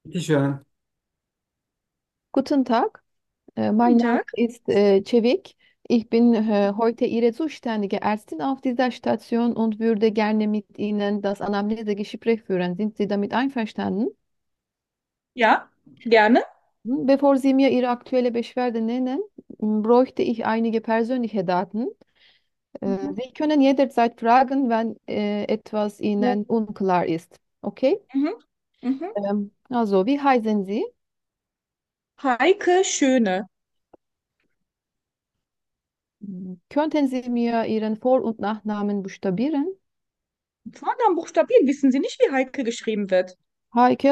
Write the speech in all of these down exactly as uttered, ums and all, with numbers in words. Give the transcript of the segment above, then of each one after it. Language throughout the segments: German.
Bitteschön. Guten Tag, äh, Guten mein Name Tag. ist äh, Çevik. Ich bin äh, heute Ihre zuständige Ärztin auf dieser Station und würde gerne mit Ihnen das Anamnesegespräch führen. Sind Sie damit einverstanden? Ja, gerne. Hm, Bevor Sie mir Ihre aktuelle Beschwerde nennen, m, bräuchte ich einige persönliche Daten. Äh, Mhm. Sie können jederzeit fragen, wenn äh, etwas Ja. Ihnen unklar ist. Okay? Mhm. Mhm. Ähm, also, wie heißen Sie? Heike Schöne. Hm, Könnten Sie mir Ihren Vor- und Nachnamen buchstabieren? Vornamen buchstabieren. Wissen Sie nicht, wie Heike geschrieben wird? Heike,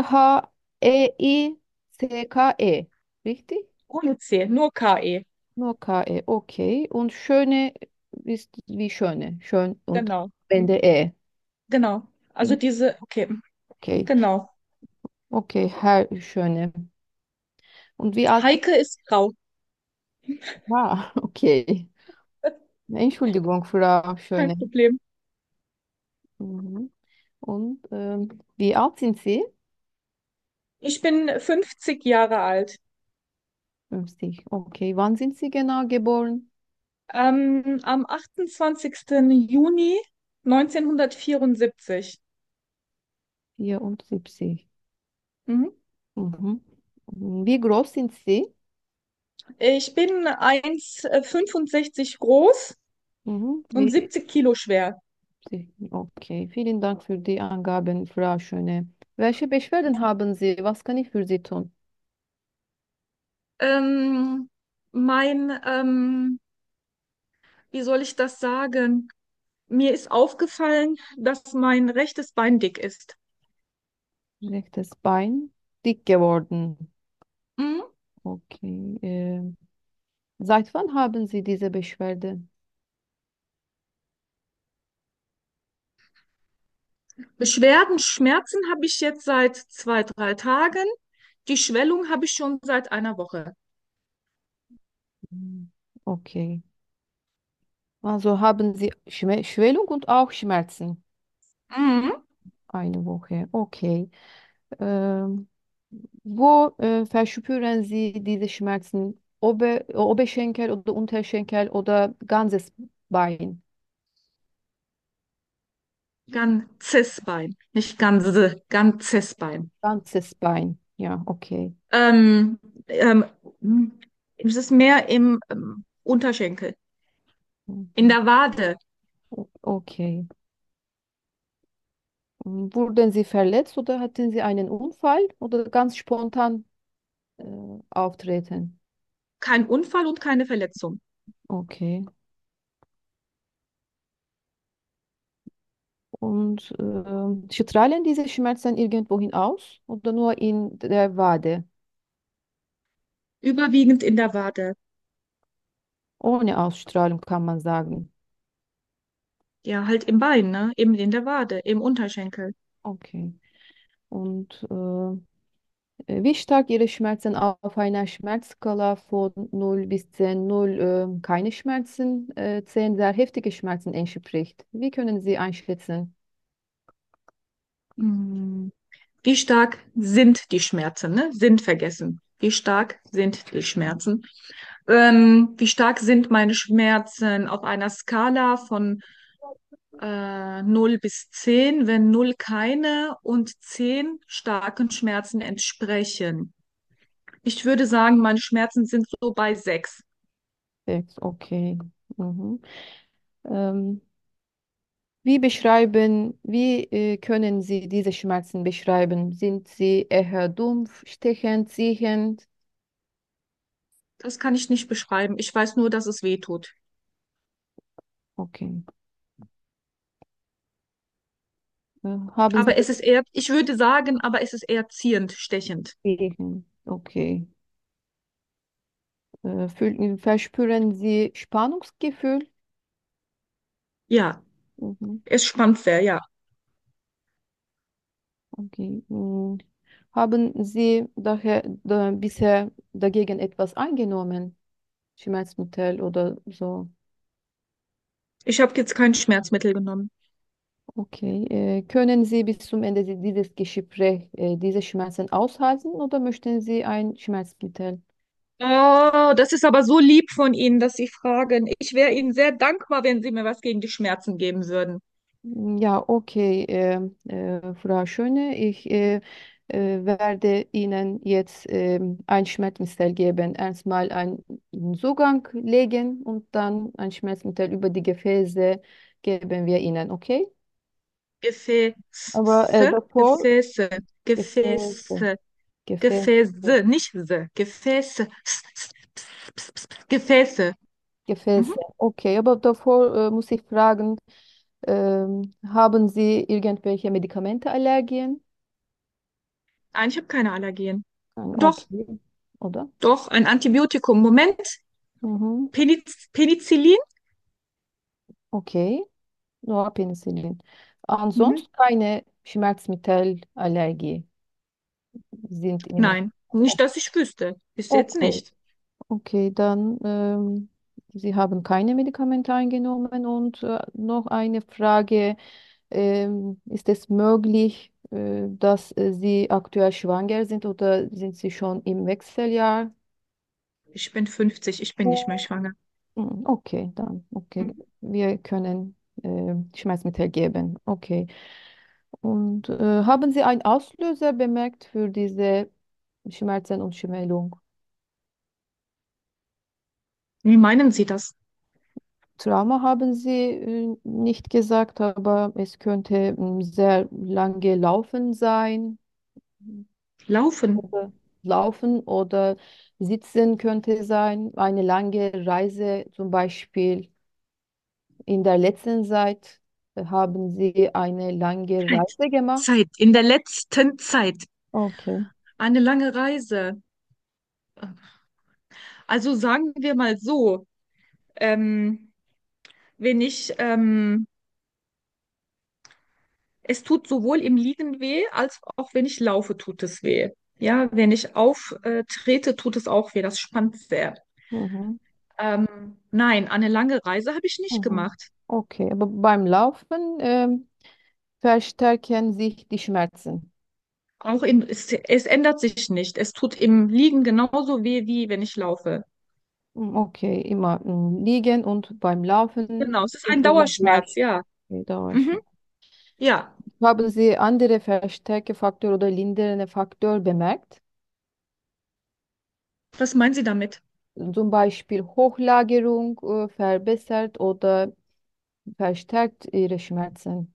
H-E-I-C-K-E. Richtig? Ohne C, nur K E. Nur K-E, okay. Und schöne ist wie schöne. Schön und Genau. Ende E. Genau. Also Hm, diese, okay, Okay, genau. okay, Herr Schöne. Und wie alt sind Heike ist Frau. Ah, okay. Entschuldigung, Frau Kein Schöne. Problem. Mhm. Und ähm, wie alt sind Sie? Ich bin fünfzig Jahre alt. fünfzig. Okay. Wann sind Sie genau geboren? Ähm, am achtundzwanzigsten Juni neunzehnhundertvierundsiebzig. vierundsiebzig. Mhm. Mhm. Wie groß sind Sie? Ich bin eins Komma fünfundsechzig groß Mhm. und Wie siebzig Kilo schwer. Sie- Okay, vielen Dank für die Angaben, Frau Schöne. Welche Beschwerden haben Sie? Was kann ich für Sie tun? Ähm, mein, ähm, wie soll ich das sagen? Mir ist aufgefallen, dass mein rechtes Bein dick ist. Rechtes Bein, dick geworden. Mhm. Okay. Äh, seit wann haben Sie diese Beschwerde? Beschwerden, Schmerzen habe ich jetzt seit zwei, drei Tagen. Die Schwellung habe ich schon seit einer Woche. Hm, Okay. Also haben Sie Schme Schwellung und auch Schmerzen. Mhm. Eine Woche. Okay. Ähm, wo äh, verspüren Sie diese Schmerzen? Ober Oberschenkel oder Unterschenkel oder ganzes Bein? Ganzes Bein, nicht ganze, ganzes Bein. Ganzes Bein. Ja, okay. Ähm, ähm, es ist mehr im ähm, Unterschenkel, in Mhm. der Wade. O- Okay. Und wurden Sie verletzt oder hatten Sie einen Unfall oder ganz spontan äh, auftreten? Kein Unfall und keine Verletzung. Okay. Und äh, strahlen diese Schmerzen irgendwohin aus oder nur in der Wade? Überwiegend in der Wade. Ohne Ausstrahlung kann man sagen. Ja, halt im Bein, ne? Eben in der Wade, im Unterschenkel. Okay. Und äh, wie stark Ihre Schmerzen auf einer Schmerzskala von null bis zehn, null äh, keine Schmerzen, äh, zehn sehr heftige Schmerzen entspricht? Wie können Sie einschätzen? Hm. Wie stark sind die Schmerzen, ne? Sind vergessen. Wie stark sind die Schmerzen? Ähm, wie stark sind meine Schmerzen auf einer Skala von äh, null bis zehn, wenn null keine und zehn starken Schmerzen entsprechen? Ich würde sagen, meine Schmerzen sind so bei sechs. Sechs, okay. Mhm. Ähm, wie beschreiben, wie äh, können Sie diese Schmerzen beschreiben? Sind sie eher dumpf, stechend, ziehend? Das kann ich nicht beschreiben. Ich weiß nur, dass es weh tut. Okay. Äh, haben Sie Aber es ist eher, ich würde sagen, aber es ist eher ziehend, stechend. Wehen? Okay. Äh, fühlen, verspüren Sie Spannungsgefühl? Ja, Mhm. es spannt sehr, ja. Okay. Mm. Haben Sie daher da, bisher dagegen etwas eingenommen? Schmerzmittel oder so? Ich habe jetzt kein Schmerzmittel genommen. Okay. Äh, können Sie bis zum Ende di- dieses Gesprächs äh, diese Schmerzen aushalten oder möchten Sie ein Schmerzmittel? Oh, das ist aber so lieb von Ihnen, dass Sie fragen. Ich wäre Ihnen sehr dankbar, wenn Sie mir was gegen die Schmerzen geben würden. Ja, okay, äh, äh, Frau Schöne, ich äh, äh, werde Ihnen jetzt ähm, ein Schmerzmittel geben. Erstmal einen Zugang legen und dann ein Schmerzmittel über die Gefäße geben wir Ihnen, okay? Aber äh, Gefäße, davor Gefäße, Gefäße, Gefäße, Gefäße, Gefäße, nicht se, Gefäße, Gefäße. Mhm. Gefäße. Okay, aber davor äh, muss ich fragen, ähm, haben Sie irgendwelche Medikamenteallergien? Nein, ich habe keine Allergien. Nein, Doch, okay, oder? doch, ein Antibiotikum. Moment, Mhm. Peniz Penicillin? Okay. Nur Penicillin. Mhm. Ansonsten keine Schmerzmittelallergie sind Ihnen. Nein, nicht, dass ich wüsste. Bis jetzt Okay, nicht. okay, dann ähm, Sie haben keine Medikamente eingenommen und äh, noch eine Frage. Ähm, ist es möglich, äh, dass äh, Sie aktuell schwanger sind oder sind Sie schon im Wechseljahr? Ich bin fünfzig, ich bin nicht mehr schwanger. Hm, okay, dann, okay, wir können äh, Schmerzmittel geben. Okay. Und äh, haben Sie einen Auslöser bemerkt für diese Schmerzen und Schwellung? Wie meinen Sie das? Trauma haben Sie äh, nicht gesagt, aber es könnte ähm, sehr lange Laufen sein. Laufen. Oder Laufen oder Sitzen könnte sein. Eine lange Reise, zum Beispiel in der letzten Zeit, äh, haben Sie eine lange Zeit. Reise gemacht. Zeit. In der letzten Zeit. Okay. Eine lange Reise. Also sagen wir mal so, ähm, wenn ich, ähm, es tut sowohl im Liegen weh, als auch wenn ich laufe, tut es weh. Ja, wenn ich auftrete, tut es auch weh. Das spannt sehr. Mhm. Ähm, nein, eine lange Reise habe ich nicht Mhm. gemacht. Okay, aber beim Laufen ähm, verstärken sich die Schmerzen. Auch in, es, es ändert sich nicht. Es tut im Liegen genauso weh, wie wenn ich laufe. Mm, okay, immer mm, liegen und beim Laufen Genau, es ist ein ist immer Dauerschmerz, gleich. ja. Okay, Mhm. Dauerschmerz. Ja, Haben Sie andere Verstärkefaktor oder lindernde Faktor bemerkt? was meinen Sie damit? Zum Beispiel Hochlagerung äh, verbessert oder verstärkt Ihre Schmerzen?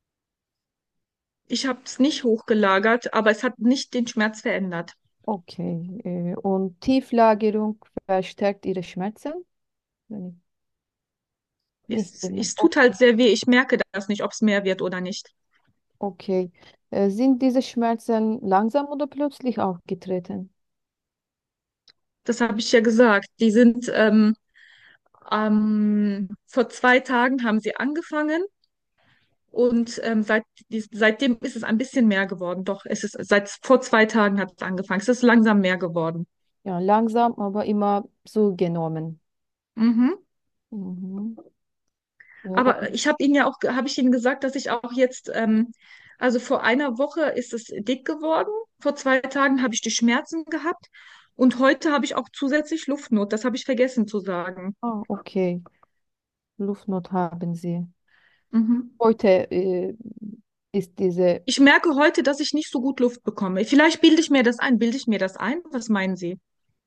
Ich habe es nicht hochgelagert, aber es hat nicht den Schmerz verändert. Okay, äh, und Tieflagerung verstärkt Ihre Schmerzen? Wenn ich nicht Es, bemerkt. es tut halt sehr weh. Ich merke das nicht, ob es mehr wird oder nicht. Okay. Äh, sind diese Schmerzen langsam oder plötzlich aufgetreten? Das habe ich ja gesagt. Die sind ähm, ähm, vor zwei Tagen haben sie angefangen und ähm, seit, dies- seitdem ist es ein bisschen mehr geworden. Doch, es ist seit vor zwei Tagen hat es angefangen. Es ist langsam mehr geworden. Ja, langsam, aber immer zugenommen. Mhm. Mhm. Ja, Aber ich habe Ihnen ja auch, habe ich Ihnen gesagt, dass ich auch jetzt, ähm, also vor einer Woche ist es dick geworden. Vor zwei Tagen habe ich die Schmerzen gehabt und heute habe ich auch zusätzlich Luftnot. Das habe ich vergessen zu sagen. ah, okay. Luftnot haben Sie. Mhm. Heute äh, ist diese Ich merke heute, dass ich nicht so gut Luft bekomme. Vielleicht bilde ich mir das ein. Bilde ich mir das ein? Was meinen Sie?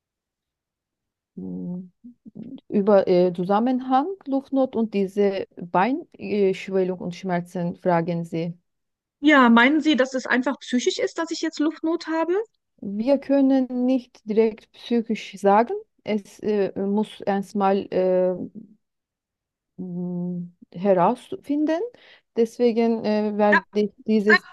mh, über äh, Zusammenhang Luftnot und diese Beinschwellung und Schmerzen fragen Sie. Ja, meinen Sie, dass es einfach psychisch ist, dass ich jetzt Luftnot habe? Wir können nicht direkt psychisch sagen. Es äh, muss erstmal äh, mh, herausfinden. Deswegen äh, werde ich dieses.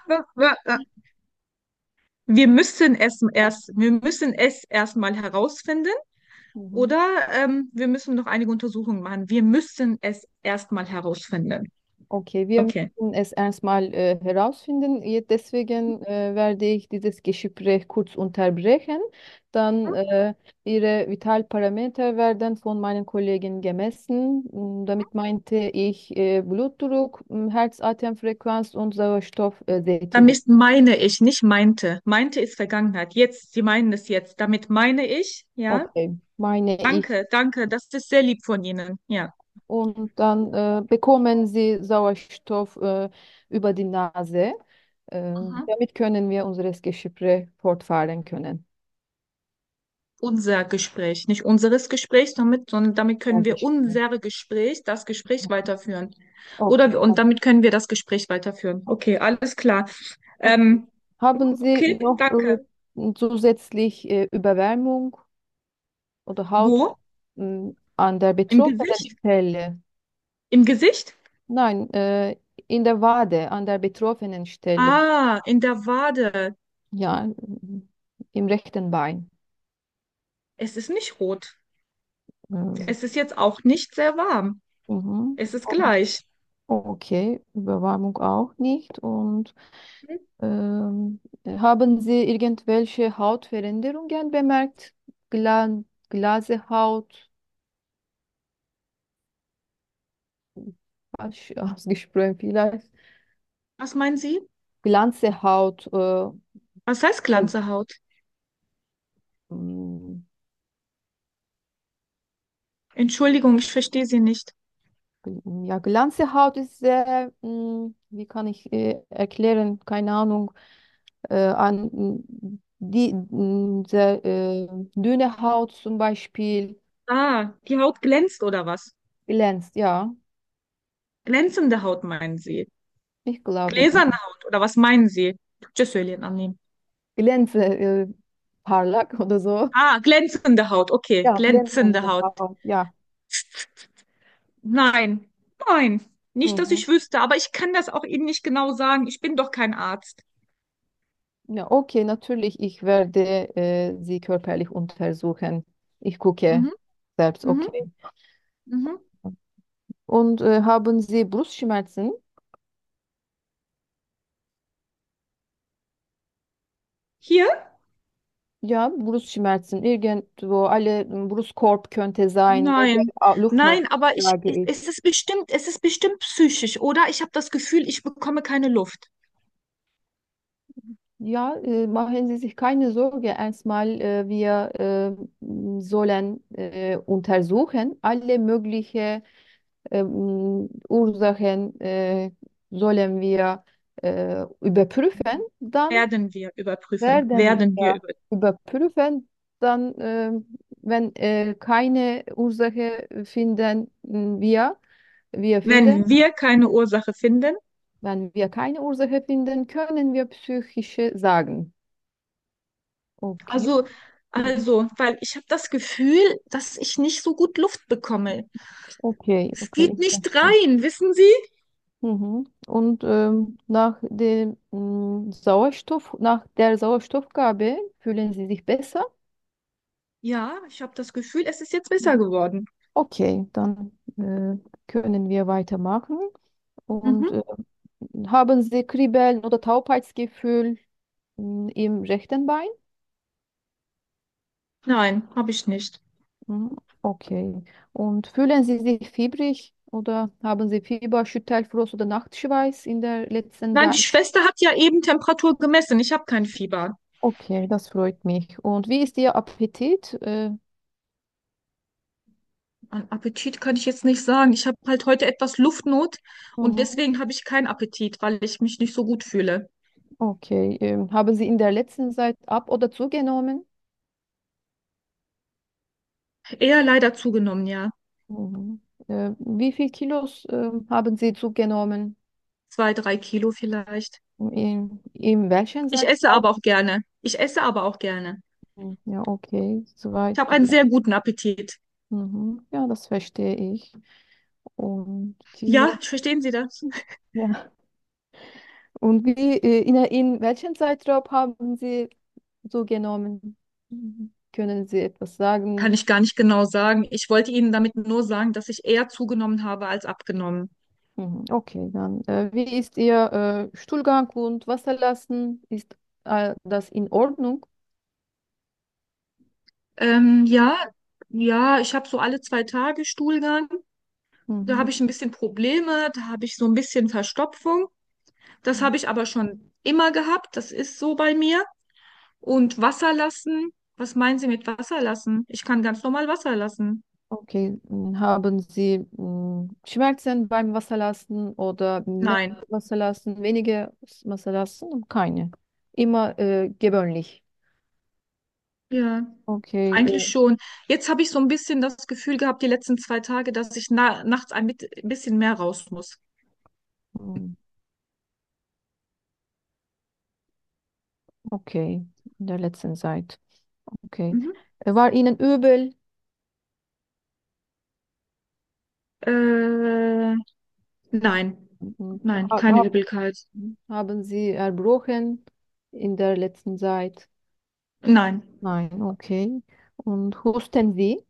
Wir müssen es erst, wir müssen es erstmal herausfinden. Mhm. Oder ähm, wir müssen noch einige Untersuchungen machen. Wir müssen es erstmal herausfinden. Okay, wir Okay. müssen es erstmal äh, herausfinden. Jetzt deswegen äh, werde ich dieses Gespräch kurz unterbrechen. Dann äh, Ihre Vitalparameter werden von meinen Kollegen gemessen. Mm, Damit meinte ich äh, Blutdruck, mm, Herzatemfrequenz und Sauerstoffsättigung. Damit meine ich, nicht meinte. Meinte ist Vergangenheit. Jetzt, Sie meinen es jetzt. Damit meine ich, ja. Okay, meine ich. Danke, danke. Das ist sehr lieb von Ihnen. Ja. Und dann äh, bekommen Sie Sauerstoff äh, über die Nase. Äh, Aha. damit können wir unseres Gespräch fortfahren können. Unser Gespräch, nicht unseres Gesprächs damit, sondern damit Ja, können wir Gespräch. unser Gespräch, das Gespräch weiterführen. Okay. Oder und damit können wir das Gespräch weiterführen. Okay, alles klar. Okay. Ähm, Haben Sie okay, noch danke. äh, zusätzlich äh, Überwärmung oder Haut Wo? mh, an der Im betroffenen Gesicht? Stelle? Im Gesicht? Nein, äh, in der Wade, an der betroffenen Stelle. Ah, in der Wade. Ja, mh, im rechten Bein. Es ist nicht rot. Äh, Es ist jetzt auch nicht sehr warm. mhm. Es ist gleich. Okay, Überwärmung auch nicht. Und ähm, haben Sie irgendwelche Hautveränderungen bemerkt? Gla Glasehaut, falsch ausgesprochen vielleicht. Was meinen Sie? Glanzehaut, äh, Was heißt Glanzerhaut? mm, Entschuldigung, ich verstehe Sie nicht. ja, Glanzehaut ist sehr, mm, wie kann ich äh, erklären, keine Ahnung, äh, an mm, die mm, sehr äh, dünne Haut zum Beispiel Ah, die Haut glänzt oder was? glänzt, ja, Glänzende Haut meinen Sie? ich glaube, ja. Gläserne Haut oder was meinen Sie? Türkçe söyleyin anlayayım. Glänze, äh, parlak oder so. Ah, glänzende Haut, okay, Ja, glänzende glänzende Haut. Haut, ja. Nein, nein, nicht, dass Mhm. ich wüsste, aber ich kann das auch Ihnen nicht genau sagen. Ich bin doch kein Arzt. Ja, okay, natürlich, ich werde äh, sie körperlich untersuchen. Ich gucke Mhm, selbst, mhm, okay. mhm. Und äh, haben Sie Brustschmerzen? Hier? Ja, Brustschmerzen. Irgendwo, alle Brustkorb könnte sein, wegen Nein, ah, Luftnot, nein, aber ich, sage ich. es ist bestimmt, es ist bestimmt psychisch, oder? Ich habe das Gefühl, ich bekomme keine Luft. Ja, äh, machen Sie sich keine Sorge. Erstmal, äh, wir äh, sollen äh, untersuchen, alle möglichen ähm, Ursachen äh, sollen wir äh, überprüfen. Dann Werden wir überprüfen, werden werden wir wir über. überprüfen. Dann, äh, wenn äh, keine Ursache finden wir, wir finden, Wenn wir keine Ursache finden, wenn wir keine Ursache finden, können wir psychische sagen. Okay. also, also, weil ich habe das Gefühl, dass ich nicht so gut Luft bekomme. Okay, Es okay. geht Ich nicht verstehe. rein, wissen Sie? Mhm. Und ähm, nach dem mm, Sauerstoff, nach der Sauerstoffgabe fühlen Sie sich besser? Ja, ich habe das Gefühl, es ist jetzt besser geworden. Okay, dann äh, können wir weitermachen. Und Mhm. äh, haben Sie Kribbeln oder Taubheitsgefühl mm, im rechten Bein? Nein, habe ich nicht. Mhm. Okay. Und fühlen Sie sich fiebrig oder haben Sie Fieber, Schüttelfrost oder Nachtschweiß in der letzten Nein, die Zeit? Schwester hat ja eben Temperatur gemessen. Ich habe kein Fieber. Okay, das freut mich. Und wie ist Ihr Appetit? Äh, An Appetit kann ich jetzt nicht sagen. Ich habe halt heute etwas Luftnot und mhm. deswegen habe ich keinen Appetit, weil ich mich nicht so gut fühle. Okay. Ähm, haben Sie in der letzten Zeit ab- oder zugenommen? Eher leider zugenommen, ja. Mhm. Äh, wie viel Kilos ähm, haben Sie zugenommen? Zwei, drei Kilo vielleicht. In, in welchen Ich esse Zeitraum? aber auch gerne. Ich esse aber auch gerne. Mhm. Ja, okay. Zwei, Ich habe einen sehr guten Appetit. mhm. Ja, das verstehe ich. Und Ja, Kilo, verstehen Sie das? ja. Und wie, äh, in, in welchem Zeitraum haben Sie zugenommen? Mhm. Können Sie etwas Kann sagen? ich gar nicht genau sagen. Ich wollte Ihnen damit nur sagen, dass ich eher zugenommen habe als abgenommen. Mhm. Okay, dann äh, wie ist Ihr äh, Stuhlgang und Wasserlassen? Ist äh, das in Ordnung? Ähm, ja, ja, ich habe so alle zwei Tage Stuhlgang. Da Mhm. habe ich ein bisschen Probleme, da habe ich so ein bisschen Verstopfung. Das habe ich aber schon immer gehabt. Das ist so bei mir. Und Wasser lassen, was meinen Sie mit Wasser lassen? Ich kann ganz normal Wasser lassen. Okay, mm, haben Sie mm, Schmerzen beim Wasserlassen oder mehr Nein. Wasserlassen, weniger Wasserlassen? Keine. Immer äh, gewöhnlich. Ja, Okay, eigentlich äh, schon. Jetzt habe ich so ein bisschen das Gefühl gehabt, die letzten zwei Tage, dass ich na nachts ein, mit, ein bisschen mehr raus muss. mm, okay, in der letzten Zeit. Okay. Mhm. Äh, War Ihnen übel? Äh, nein, Mhm. nein, Ha keine ha Übelkeit. Haben Sie erbrochen in der letzten Zeit? Nein, Nein, okay. Und husten Sie?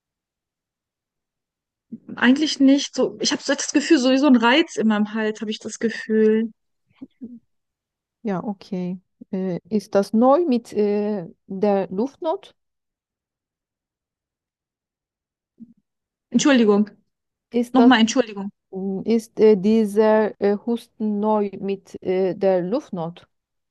eigentlich nicht. So, ich habe so das Gefühl, sowieso ein Reiz in meinem Hals, habe ich das Gefühl. Ja, okay. Äh, ist das neu mit äh, der Luftnot? Entschuldigung, Ist das, nochmal Entschuldigung. mm, ist äh, dieser äh, Husten neu mit äh, der Luftnot?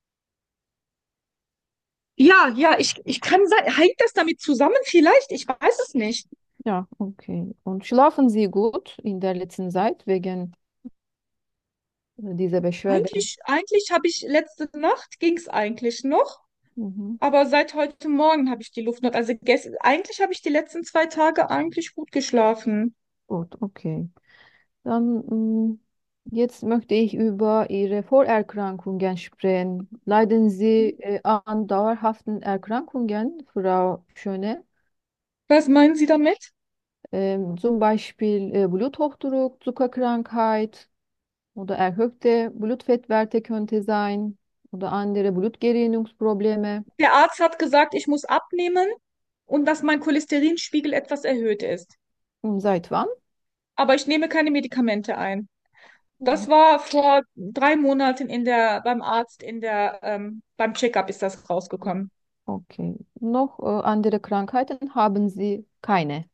Ja, ja, ich, ich kann sein, hängt das damit zusammen vielleicht? Ich weiß es nicht. Ja, okay. Und schlafen Sie gut in der letzten Zeit wegen äh, dieser Beschwerde? Eigentlich, eigentlich habe ich letzte Nacht ging es eigentlich noch, Mhm. aber seit heute Morgen habe ich die Luftnot. Also gest eigentlich habe ich die letzten zwei Tage eigentlich gut geschlafen. Gut, okay. Dann mm, jetzt möchte ich über Ihre Vorerkrankungen sprechen. Leiden Sie äh, an dauerhaften Erkrankungen, Frau Schöne? Was meinen Sie damit? Ähm, zum Beispiel äh, Bluthochdruck, Zuckerkrankheit oder erhöhte Blutfettwerte könnte sein oder andere Blutgerinnungsprobleme. Der Arzt hat gesagt, ich muss abnehmen und dass mein Cholesterinspiegel etwas erhöht ist. Und seit wann? Aber ich nehme keine Medikamente ein. Das war vor drei Monaten in der, beim Arzt in der, ähm, beim Checkup ist das rausgekommen. Okay. Noch äh, andere Krankheiten haben Sie keine?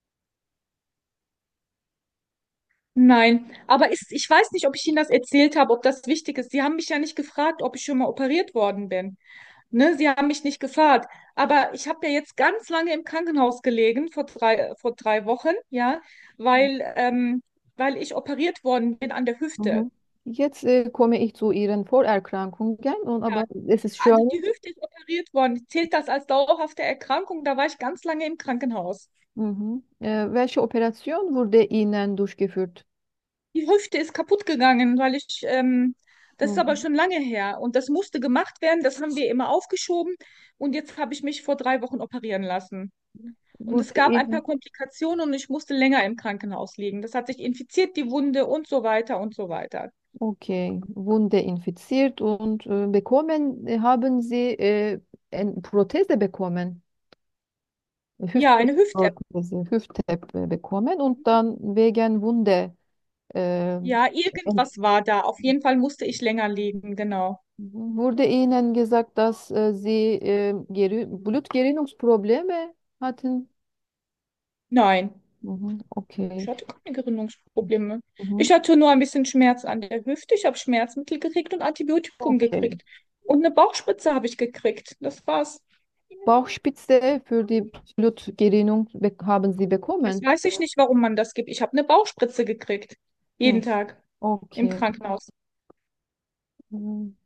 Nein, aber ist, ich weiß nicht, ob ich Ihnen das erzählt habe, ob das wichtig ist. Sie haben mich ja nicht gefragt, ob ich schon mal operiert worden bin. Ne? Sie haben mich nicht gefragt. Aber ich habe ja jetzt ganz lange im Krankenhaus gelegen, vor drei, vor drei Wochen, ja, weil, ähm, weil ich operiert worden bin an der Hüfte. Mhm. Jetzt äh, komme ich zu Ihren Vorerkrankungen, und Ja, aber es ist also schön. die Hüfte ist operiert worden. Zählt das als dauerhafte Erkrankung? Da war ich ganz lange im Krankenhaus. Mhm. Äh, welche Operation wurde Ihnen durchgeführt? Die Hüfte ist kaputt gegangen, weil ich, ähm, das ist aber Mhm. schon lange her und das musste gemacht werden. Das haben wir immer aufgeschoben und jetzt habe ich mich vor drei Wochen operieren lassen. Und es Wurde gab ein paar Ihnen, Komplikationen und ich musste länger im Krankenhaus liegen. Das hat sich infiziert, die Wunde und so weiter und so weiter. okay, Wunde infiziert und äh, bekommen, äh, haben Sie äh, eine Prothese bekommen? Ja, eine Hüft-App. Hüftprothese, Hüft-App äh, bekommen und dann wegen Wunde. Äh, Ja, irgendwas war da. Auf jeden Fall musste ich länger liegen, genau. Wurde Ihnen gesagt, dass äh, Sie äh, Geri- Blutgerinnungsprobleme hatten? Nein. Mhm, Ich okay. hatte keine Gerinnungsprobleme. Mhm, Ich hatte nur ein bisschen Schmerz an der Hüfte. Ich habe Schmerzmittel gekriegt und Antibiotikum okay. gekriegt. Und eine Bauchspritze habe ich gekriegt. Das war's. Bauchspitze für die Blutgerinnung be haben Sie Das bekommen? weiß ich nicht, warum man das gibt. Ich habe eine Bauchspritze gekriegt. Jeden Mhm, Tag im okay. Krankenhaus. Mhm,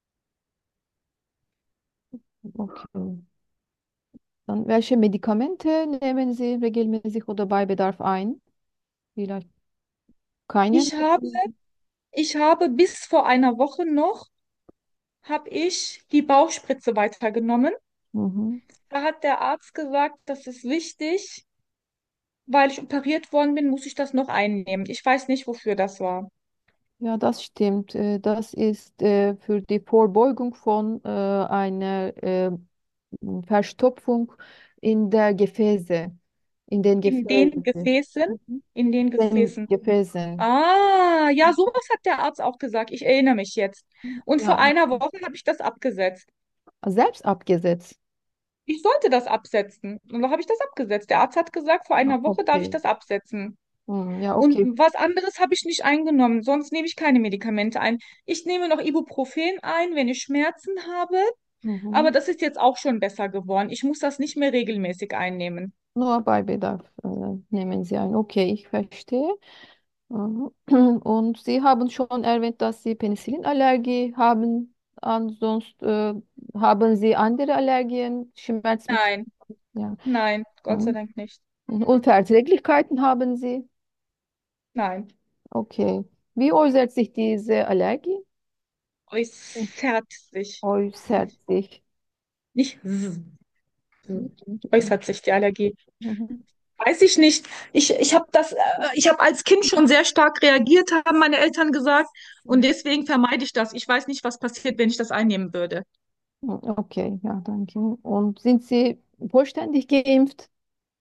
okay. Dann welche Medikamente nehmen Sie regelmäßig oder bei Bedarf ein? Vielleicht keine? Ich habe, ich habe bis vor einer Woche noch, habe ich die Bauchspritze weitergenommen. Mhm. Da hat der Arzt gesagt, das ist wichtig, weil ich operiert worden bin, muss ich das noch einnehmen. Ich weiß nicht, wofür das war. Ja, das stimmt. Äh, Das ist äh, für die Vorbeugung von äh, einer äh, Verstopfung in der Gefäße. In den In den Gefäßen. Gefäßen? Mhm. In den Den Gefäßen. Gefäßen. Ah, ja, sowas hat der Arzt auch gesagt. Ich erinnere mich jetzt. Und vor Ja, einer Woche habe ich das abgesetzt. selbst abgesetzt. Ich sollte das absetzen. Und da habe ich das abgesetzt. Der Arzt hat gesagt, vor Ah, einer Woche darf ich okay. das absetzen. Hm, ja, Und okay. was anderes habe ich nicht eingenommen. Sonst nehme ich keine Medikamente ein. Ich nehme noch Ibuprofen ein, wenn ich Schmerzen habe. Aber Mhm. das ist jetzt auch schon besser geworden. Ich muss das nicht mehr regelmäßig einnehmen. Nur bei Bedarf äh, nehmen Sie ein. Okay, ich verstehe. Mhm. Und Sie haben schon erwähnt, dass Sie Penicillinallergie haben. Ansonsten äh, haben Sie andere Allergien, Schmerzmittel? Nein, Ja. nein, Gott sei Mhm. Dank nicht. Unverträglichkeiten haben Sie? Nein. Okay. Wie äußert sich diese Allergie? Äußert sich. Äußert sich. Nicht s- Mhm. äußert sich die Allergie. Mhm. Weiß ich nicht. Ich, ich habe das, äh, ich habe als Kind schon sehr stark reagiert, haben meine Eltern gesagt. Und deswegen vermeide ich das. Ich weiß nicht, was passiert, wenn ich das einnehmen würde. Okay, ja, danke. Und sind Sie vollständig geimpft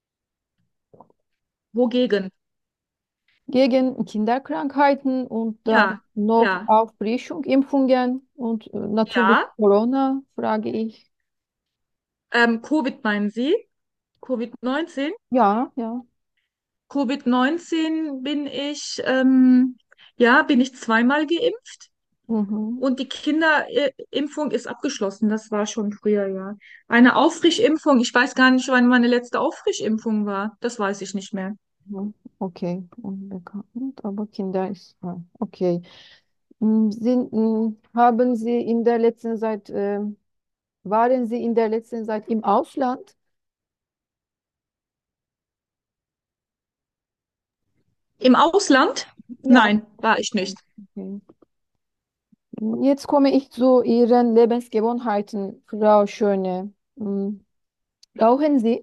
Wogegen? gegen Kinderkrankheiten und dann Ja, noch ja, Auffrischung, Impfungen und äh, natürlich ja. Corona, frage ich. Ähm, Covid meinen Sie? Covid neunzehn? Ja, ja. Covid neunzehn bin ich, ähm, ja, bin ich zweimal geimpft. Mhm. Und die Kinderimpfung ist abgeschlossen. Das war schon früher, ja. Eine Auffrischimpfung. Ich weiß gar nicht, wann meine letzte Auffrischimpfung war. Das weiß ich nicht mehr. Mhm. Okay, unbekannt, aber Kinder ist, ja, okay. Mm, Sind, mm, haben Sie in der letzten Zeit, äh, waren Sie in der letzten Zeit im Ausland? Im Ausland? Ja. Nein, war ich nicht. Okay. Jetzt komme ich zu Ihren Lebensgewohnheiten, Frau Schöne. Mm, Rauchen Sie?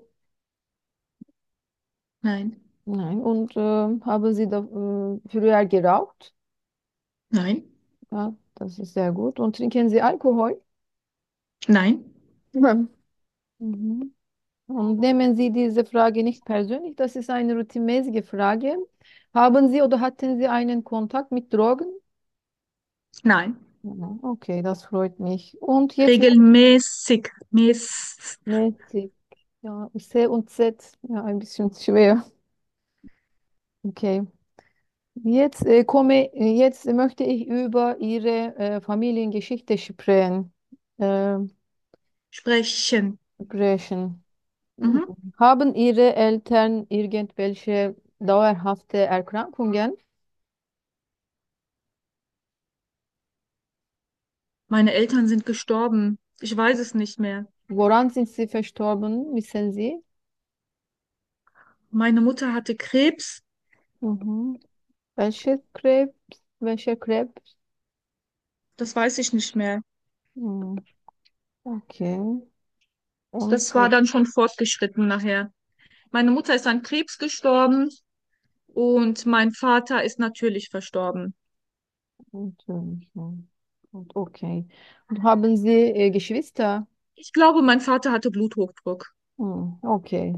Nein, Nein. Und äh, haben Sie da, äh, früher geraucht? nein, Ja, das ist sehr gut. Und trinken Sie Alkohol? nein. Mhm. Mhm. Und nehmen Sie diese Frage nicht persönlich, das ist eine routinemäßige Frage. Haben Sie oder hatten Sie einen Kontakt mit Drogen? Nein. Ja, okay, das freut mich. Und jetzt Regelmäßig. Mäß. mäßig. Ja, C und Z, ja, ein bisschen schwer. Okay. Jetzt äh, komme, äh, jetzt möchte ich über Ihre äh, Familiengeschichte sprechen. Äh, Sprechen. sprechen. Mhm. Haben Ihre Eltern irgendwelche dauerhafte Erkrankungen? Meine Eltern sind gestorben. Ich weiß es nicht mehr. Woran sind Sie verstorben, wissen Sie? Meine Mutter hatte Krebs. Mhm. Welche Krebs? Welcher Krebs? Das weiß ich nicht mehr. Mhm. Okay. Und Das war dann schon fortgeschritten nachher. Meine Mutter ist an Krebs gestorben und mein Vater ist natürlich verstorben. natürlich. Ja. Und okay. Und haben Sie äh, Geschwister? Ich glaube, mein Vater hatte Bluthochdruck. Mhm. Okay.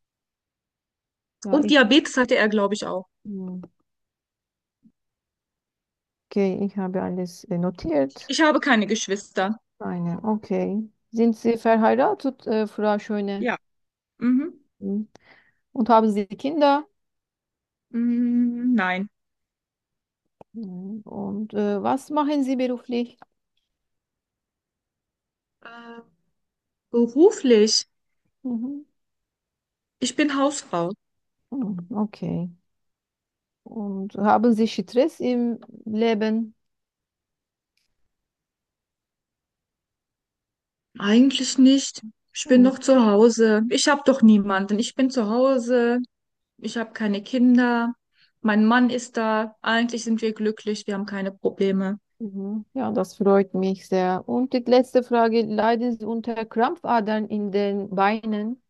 Ja, Und ich, Diabetes hatte er, glaube ich, auch. mhm. Okay, ich habe alles äh, notiert. Ich habe keine Geschwister. Eine, okay. Sind Sie verheiratet, äh, Frau Schöne? Ja. Mhm. Mhm. Und haben Sie Kinder? Mm, nein. Mhm. Und äh, was machen Sie beruflich? Äh, beruflich. Mhm. Ich bin Hausfrau. Mhm. Okay. Und haben Sie Stress im Leben? Eigentlich nicht. Ich bin Mhm. doch zu Hause. Ich habe doch niemanden. Ich bin zu Hause. Ich habe keine Kinder. Mein Mann ist da. Eigentlich sind wir glücklich. Wir haben keine Probleme. Mhm. Ja, das freut mich sehr. Und die letzte Frage, leiden Sie unter Krampfadern in den Beinen?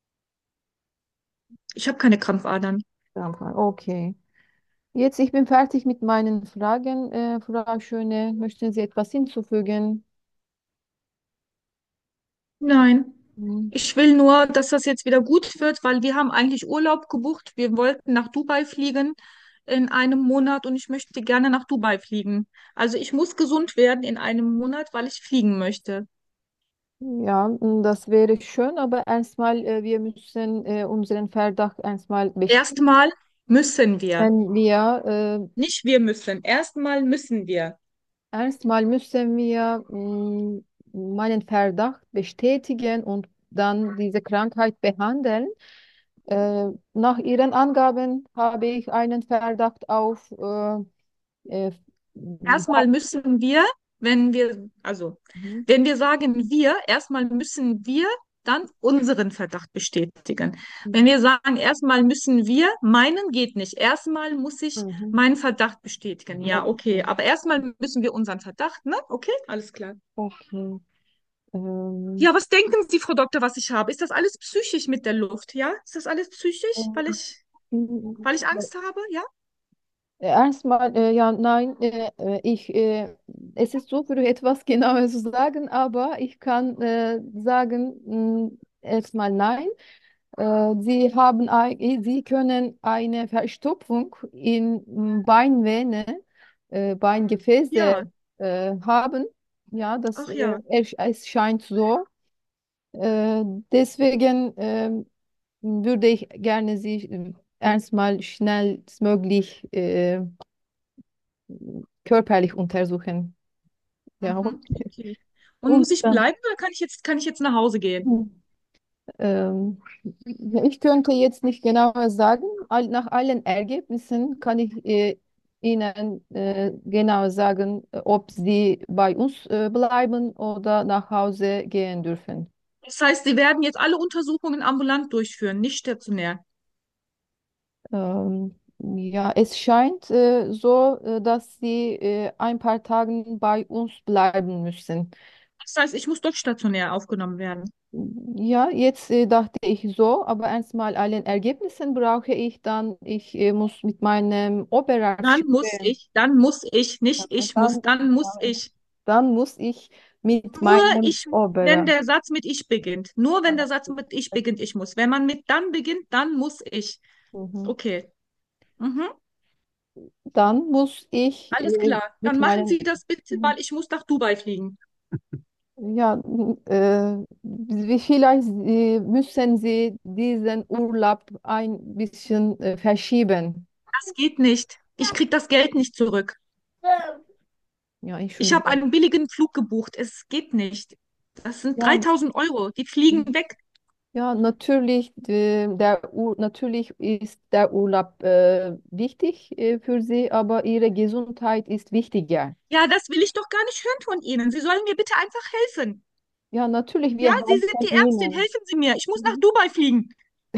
Ich habe keine Krampfadern. Krampfadern, okay. Jetzt, ich bin fertig mit meinen Fragen. Äh, Frau Schöne, möchten Sie etwas hinzufügen? Nein. Mhm. Ich will nur, dass das jetzt wieder gut wird, weil wir haben eigentlich Urlaub gebucht. Wir wollten nach Dubai fliegen in einem Monat und ich möchte gerne nach Dubai fliegen. Also ich muss gesund werden in einem Monat, weil ich fliegen möchte. Ja, mm, das wäre schön, aber erstmal, äh, wir müssen äh, unseren Verdacht erstmal bestätigen. Erstmal müssen wir. Wenn wir, äh, Nicht wir müssen. Erstmal müssen wir. erstmal müssen wir mm, meinen Verdacht bestätigen und dann diese Krankheit behandeln. Äh, nach Ihren Angaben habe ich einen Verdacht auf äh, äh, Erstmal müssen wir, wenn wir, also, Mhm. wenn wir sagen wir, erstmal müssen wir dann unseren Verdacht bestätigen. Wenn wir sagen, erstmal müssen wir, meinen geht nicht. Erstmal muss ich Mhm. meinen Verdacht bestätigen. Ja, okay. Okay. Aber erstmal müssen wir unseren Verdacht, ne? Okay, alles klar. Okay. Ähm, Ja, was denken Sie, Frau Doktor, was ich habe? Ist das alles psychisch mit der Luft, ja? Ist das alles psychisch, weil ich, weil ich Angst habe, ja? Erstmal, äh, ja, nein, äh, äh, ich, äh, es ist so für etwas Genaues zu sagen, aber ich kann äh, sagen, mh, erstmal nein. Äh, Sie haben, ei- Sie können eine Verstopfung in mh, Beinvene, äh, Beingefäße Ja, äh, haben. Ja, das, ach äh, ja. es, es scheint so. Äh, deswegen ähm, würde ich gerne Sie äh, erstmal schnellstmöglich äh, körperlich untersuchen. Ja, Mhm, okay. Und und muss ich dann, bleiben oder kann ich jetzt, kann ich jetzt nach Hause gehen? ähm, ja, ich könnte jetzt nicht genauer sagen. All, nach allen Ergebnissen kann ich äh, Ihnen äh, genau sagen, äh, ob Sie bei uns äh, bleiben oder nach Hause gehen dürfen. Das heißt, Sie werden jetzt alle Untersuchungen ambulant durchführen, nicht stationär. Ähm, ja, es scheint äh, so, äh, dass Sie äh, ein paar Tage bei uns bleiben müssen. Das heißt, ich muss doch stationär aufgenommen werden. Ja, jetzt äh, dachte ich so, aber erstmal allen Ergebnissen brauche ich dann, ich äh, muss mit meinem Oberarzt Dann muss sprechen. ich, dann muss ich, nicht Ja, ich muss, Dann, dann muss ja, ich. dann muss ich mit Nur meinem ich, wenn Oberarzt. der Satz mit ich beginnt. Nur wenn der Satz mit ich beginnt, ich muss. Wenn man mit dann beginnt, dann muss ich. Mhm. Okay. Mhm. Dann muss ich Alles äh, klar. Dann mit machen meinem, Sie das bitte, Mhm. weil ich muss nach Dubai fliegen. ja, äh, wie vielleicht äh, müssen Sie diesen Urlaub ein bisschen äh, verschieben. Das geht nicht. Ich krieg das Geld nicht zurück. Ja, Ich habe Entschuldigung. einen billigen Flug gebucht. Es geht nicht. Das sind Ja, dreitausend Euro. Die fliegen weg. Ja, natürlich, äh, der Ur natürlich ist der Urlaub äh, wichtig äh, für Sie, aber Ihre Gesundheit ist wichtiger. Ja, das will ich doch gar nicht hören von Ihnen. Sie sollen mir bitte einfach helfen. Ja, natürlich, Ja, wir Sie sind helfen die Ärztin. Ihnen. Helfen Sie mir. Ich muss nach Mhm. Dubai fliegen.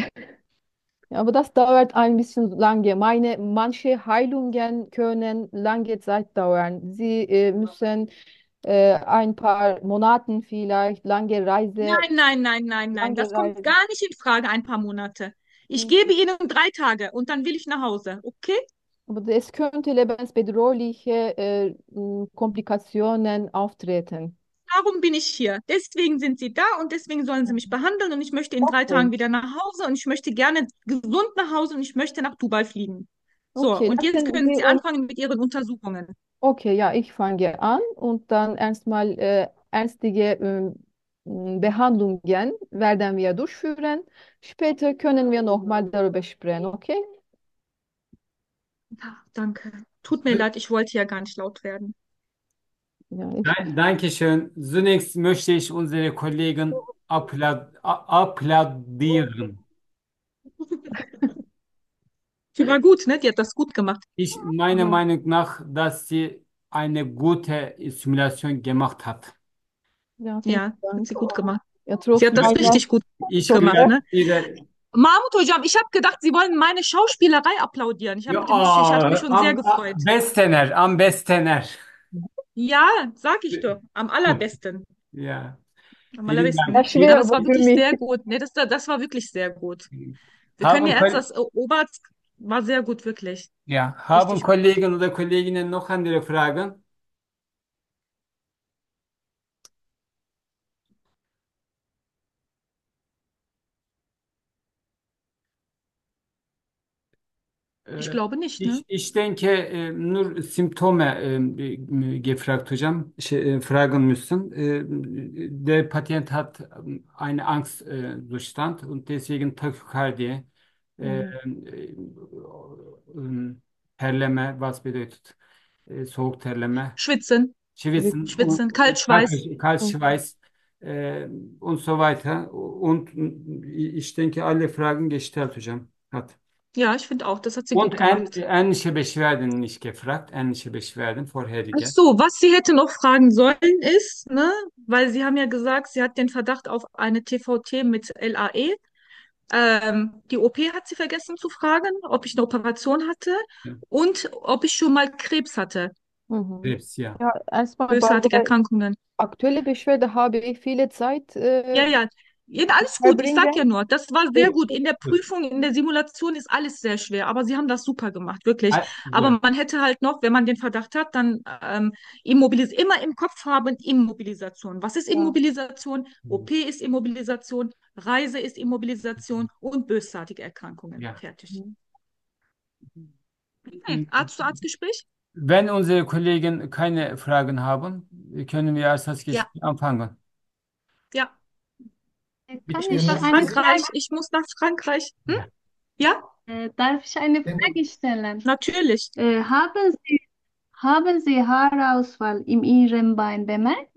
Ja, aber das dauert ein bisschen lange. Meine, manche Heilungen können lange Zeit dauern. Sie äh, müssen äh, ein paar Monaten vielleicht lange Reise, Nein, nein, nein, nein, nein. lange Das kommt Reise. gar nicht in Frage, ein paar Monate. Ich Mhm. gebe Ihnen drei Tage und dann will ich nach Hause. Okay? Aber es könnte lebensbedrohliche äh, m, Komplikationen auftreten. Darum bin ich hier. Deswegen sind Sie da und deswegen sollen Sie mich behandeln und ich möchte in drei Okay. Tagen wieder nach Hause und ich möchte gerne gesund nach Hause und ich möchte nach Dubai fliegen. So, Okay, und jetzt lassen können Sie Sie uns, anfangen mit Ihren Untersuchungen. okay, ja, ich fange an und dann erstmal äh, ärztliche ähm, m, Behandlungen werden wir durchführen. Später können wir nochmal darüber sprechen, okay? Ja, danke. Tut mir leid, ich wollte ja gar nicht laut werden. Ja, ich, Nein, danke schön. Zunächst möchte ich unsere Kollegen applaud a- applaudieren. Sie war gut, ne? Die hat das gut gemacht. Ich meiner ja, Meinung nach, dass sie eine gute Simulation gemacht hat. ja, vielen Ja, hat Dank. sie gut gemacht. Ja, Sie trotz hat das meiner, richtig gut Ich trotz, gemacht, ne? gratuliere. Mahmut Hocam, ich habe gedacht, Sie wollen meine Schauspielerei applaudieren. Ich Ja, habe mich, ich hatte mich schon sehr am am gefreut. bestener, am bestener. Ja, sag ich doch. Am allerbesten. Ja, Am vielen allerbesten. Dank. sehr Ja, schwer das war war für wirklich mich. sehr gut. Ne, das, das war wirklich sehr gut. Wir können Haben, ja erst Kol- das Oberarzt war sehr gut, wirklich. ja, haben Richtig gut. Kollegen oder Kolleginnen noch andere Fragen? Ich Äh, glaube nicht, Ich, ne? ich denke, äh, nur Symptome äh, gefragt hocam. Şey, e, fragen müssen. Äh, der Patient hat ähm, eine Angstzustand und deswegen Tachykardie, äh, Mhm. äh, ähm, terleme, was bedeutet? Äh, soğuk terleme, Schwitzen, Schwitzen und schwitzen, Kaltschweiß. Mhm. Kaltschweiß äh, und so weiter. Und ich denke, alle Fragen gestellt hocam. Hat. Ja, ich finde auch, das hat sie Und gut en, gemacht. ähnliche Beschwerden nicht gefragt. Ähnliche Beschwerden Ach vorherige. so, was sie hätte noch fragen sollen ist, ne, weil sie haben ja gesagt, sie hat den Verdacht auf eine T V T mit L A E. Ähm, die O P hat sie vergessen zu fragen, ob ich eine Operation hatte Ja. und ob ich schon mal Krebs hatte, Mhm. Krebs, ja. Ja, erstmal bei bösartige der Erkrankungen. aktuellen Beschwerde habe ich viele Zeit Ja, äh, ja. Ja, alles gut. Ich sag ja verbringen. nur, das war sehr Gut, gut. In der gut. Prüfung, in der Simulation ist alles sehr schwer, aber sie haben das super gemacht, wirklich. Ah, Aber gut. man hätte halt noch, wenn man den Verdacht hat, dann ähm, Immobilis immer im Kopf haben, Immobilisation. Was ist Ja. Immobilisation? O P ist Immobilisation, Reise ist Immobilisation und bösartige Erkrankungen. Ja. Fertig. Mhm. Okay. Arzt zu Arztgespräch? Wenn unsere Kollegen keine Fragen haben, können wir als das Ja, Gespräch anfangen. ja. Kann Ich muss ich nach eine Frage, Frankreich. Ich muss nach Frankreich. Hm? Ja. Ja, äh, darf ich eine Frage stellen? natürlich. Äh, haben Sie, haben Sie Haarausfall in Ihrem Bein bemerkt?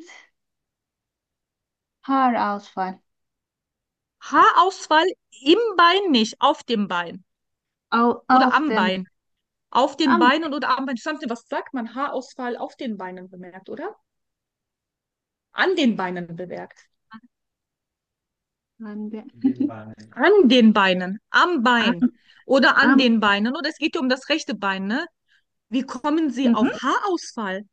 Haarausfall Haarausfall im Bein nicht, auf dem Bein au, oder auf am dem Bein. Auf den am Beinen oder am Bein. Samte, was sagt man? Haarausfall auf den Beinen bemerkt, oder? An den Beinen bemerkt. an, der- An den Beinen, am Bein am, oder an am den Beinen. Oder es geht ja um das rechte Bein, ne? Wie kommen Sie auf mhm. Haarausfall?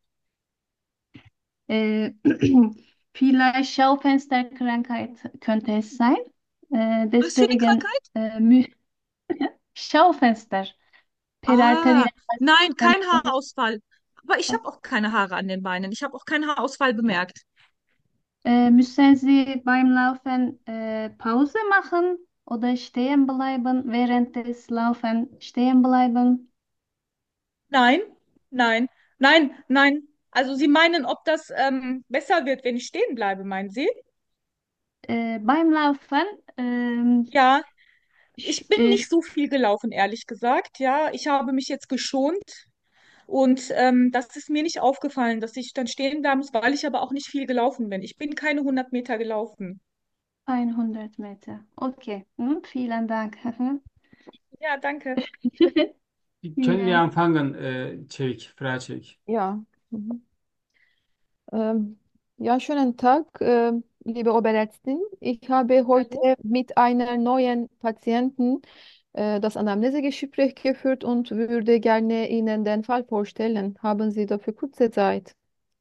Äh, vielleicht Schaufensterkrankheit könnte es sein. Äh, Was für eine deswegen Krankheit? äh, Mü- Schaufenster, Ah, perarterial. nein, kein Haarausfall. Aber ich habe auch keine Haare an den Beinen. Ich habe auch keinen Haarausfall bemerkt. Äh, müssen Sie beim Laufen äh, Pause machen oder stehen bleiben, während des Laufen stehen bleiben? Nein, nein, nein, nein. Also Sie meinen, ob das ähm, besser wird, wenn ich stehen bleibe, meinen Sie? Äh, beim Laufen, ähm, Ja, sch- ich bin äh, nicht so viel gelaufen, ehrlich gesagt. Ja, ich habe mich jetzt geschont und ähm, das ist mir nicht aufgefallen, dass ich dann stehen bleiben muss, weil ich aber auch nicht viel gelaufen bin. Ich bin keine hundert Meter gelaufen. hundert Meter. Okay, hm, vielen Dank. Ja, danke. Können wir Ja. anfangen, äh, Çevik, Frau Çevik? Ja. Mhm. Ähm, ja, schönen Tag, äh, liebe Oberärztin. Ich habe heute Hallo. mit einer neuen Patienten äh, das Anamnesegespräch geführt und würde gerne Ihnen den Fall vorstellen. Haben Sie dafür kurze Zeit?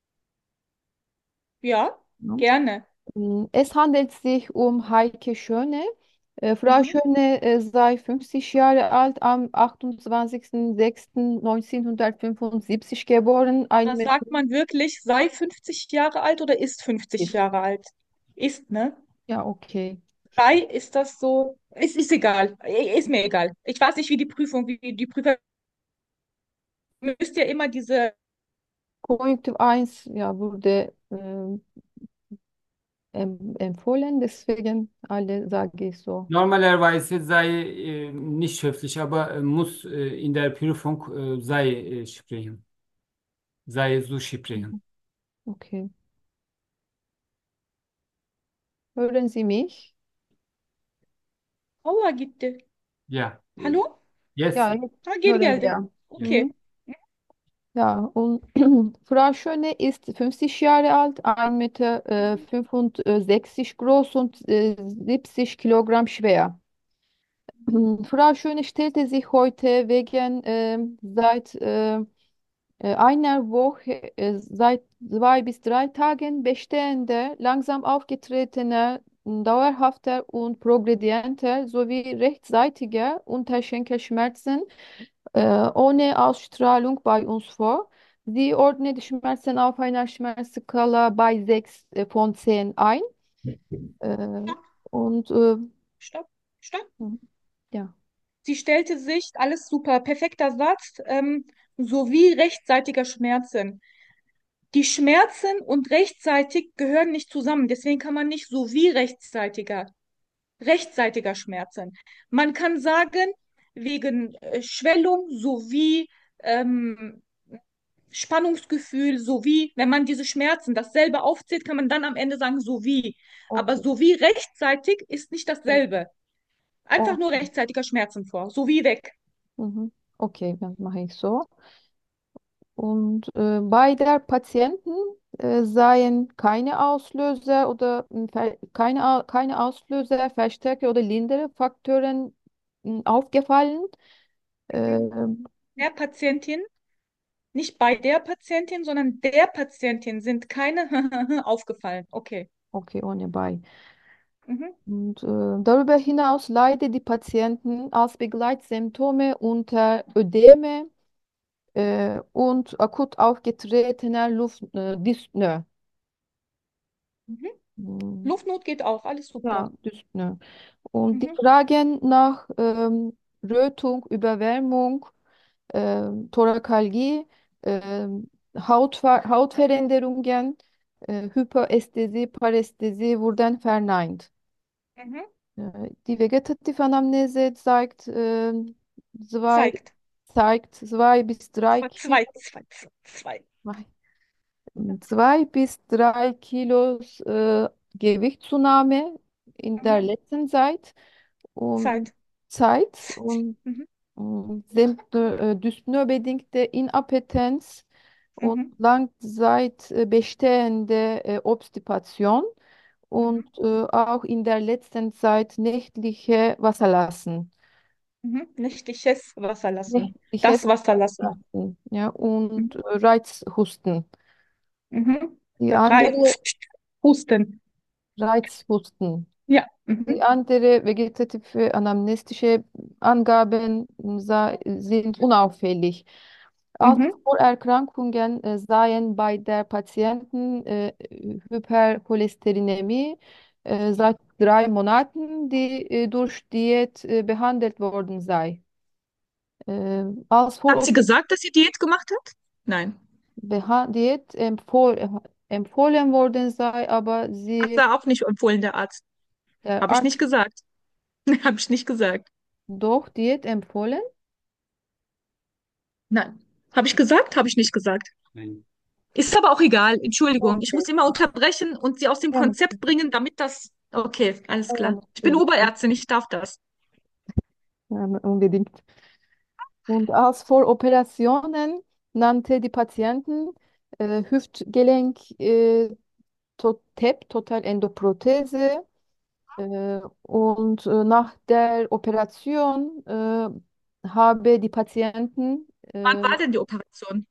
Ja, Ja. gerne. Mm, Es handelt sich um Heike Schöne. Äh, Frau Mhm. Schöne äh, sei fünfzig Jahre alt, am achtundzwanzigsten sechsten neunzehnhundertfünfundsiebzig geboren, Da ein Meter. sagt man wirklich, sei fünfzig Jahre alt oder ist fünfzig Ist. Jahre alt. Ist, ne? Ja, okay. Sei, ist das so? Es ist egal. Ist mir egal. Ich weiß nicht, wie die Prüfung, wie die Prüfer müsst ja immer diese. Konjunktiv eins ja, wurde ähm, em- empfohlen, deswegen alle sage ich so. Normalerweise sei äh, nicht schriftlich, aber äh, muss äh, in der Prüfung äh, sei äh, sprechen. Sei so sprechen. Mhm. Okay. Hören Sie mich? Aua gitti. Ja. Äh, Hallo? Yes. Ja, jetzt Ha, geri hören geldi. wir. Ja. Okay. Mhm. Ja, und Frau Schöne ist fünfzig Jahre alt, ein Meter äh, fünfundsechzig groß und äh, siebzig Kilogramm schwer. Frau Schöne stellte sich heute wegen ähm, seit äh, äh, einer Woche, äh, seit zwei bis drei Tagen bestehender, langsam aufgetretener, dauerhafter und progredienter sowie rechtsseitiger Unterschenkelschmerzen äh, ohne Ausstrahlung bei uns vor. Sie ordnet die Schmerzen auf einer Schmerzskala bei sechs äh, von zehn ein. Äh, Stopp, und äh, stopp, stopp. ja. Sie stellte sich, alles super, perfekter Satz, ähm, sowie rechtzeitiger Schmerzen. Die Schmerzen und rechtzeitig gehören nicht zusammen. Deswegen kann man nicht sowie rechtzeitiger, rechtzeitiger Schmerzen. Man kann sagen, wegen äh, Schwellung sowie ähm, Spannungsgefühl sowie, wenn man diese Schmerzen dasselbe aufzählt, kann man dann am Ende sagen sowie. Aber Okay. sowie rechtzeitig ist nicht dasselbe. Einfach nur Okay. rechtzeitiger Schmerzen vor. Sowie weg. Mhm. Okay, dann mache ich so. Und äh, bei der Patienten äh, seien keine Auslöser oder mh, ver- keine, Au- keine Auslöser, Verstärker oder lindere Faktoren mh, aufgefallen. Äh, Mhm. Der Patientin, nicht bei der Patientin, sondern der Patientin sind keine aufgefallen. Okay. okay, ohne bei. Mhm. Und äh, darüber hinaus leiden die Patienten als Begleitsymptome unter Ödeme äh, und akut aufgetretener Luftdyspnoe. Mhm. Mhm. Luftnot geht auch, alles Ja, super. Dyspnoe. Und die Mhm. Fragen nach ähm, Rötung, Überwärmung, ähm, Thorakalgie, ähm, Hautver Hautveränderungen, äh, Hyperästhesie, Parästhesie wurden verneint. Mhm. Äh, Die Vegetative zeigt, ähm, zwei, Zeigt. zeigt zwei bis drei Zwei, Kilo, zwei, zwei, zwei. zwei bis drei Kilos äh, Gewichtszunahme in der Mhm. letzten Zeit und Zeit. Zeit und Mhm. ähm, sind äh, dyspnoebedingte Inappetenz und Mhm. Langzeit äh, bestehende äh, Obstipation und Mhm. äh, auch in der letzten Zeit nächtliche Wasserlassen. Mhm. Nächtliches Wasserlassen. Nächtliches Das Wasserlassen. Wasserlassen, ja, und Mhm. äh, Reizhusten. Mhm. Die Reiz. andere Husten. Reizhusten. Ja. Die Mhm. andere vegetative anamnestische Angaben sa- sind unauffällig. Als Mhm. Vorerkrankungen äh, seien bei der Patienten äh, Hypercholesterinämie äh, seit drei Monaten, die äh, durch Diät äh, behandelt worden sei. Äh, als Hat sie Vorop gesagt, dass sie Diät gemacht hat? Nein. Beha Diät empfohl empfohlen worden sei, aber Hat sie sie auch nicht empfohlen, der Arzt. der Habe ich Arzt nicht gesagt. Habe ich nicht gesagt. doch Diät empfohlen. Nein. Habe ich gesagt? Habe ich nicht gesagt. Nein. Ist aber auch egal. Entschuldigung. Ich Okay. muss immer unterbrechen und sie aus dem Ja, Konzept bringen, damit das. Okay, alles ja, klar. Ich bin Oberärztin, ich darf das. ja, unbedingt. Und als Voroperationen nannte die Patienten äh, Hüftgelenk, äh, to T E P, Totalendoprothese, äh, und äh, nach der Operation äh, habe die Patienten, Wann äh, war denn die Operation?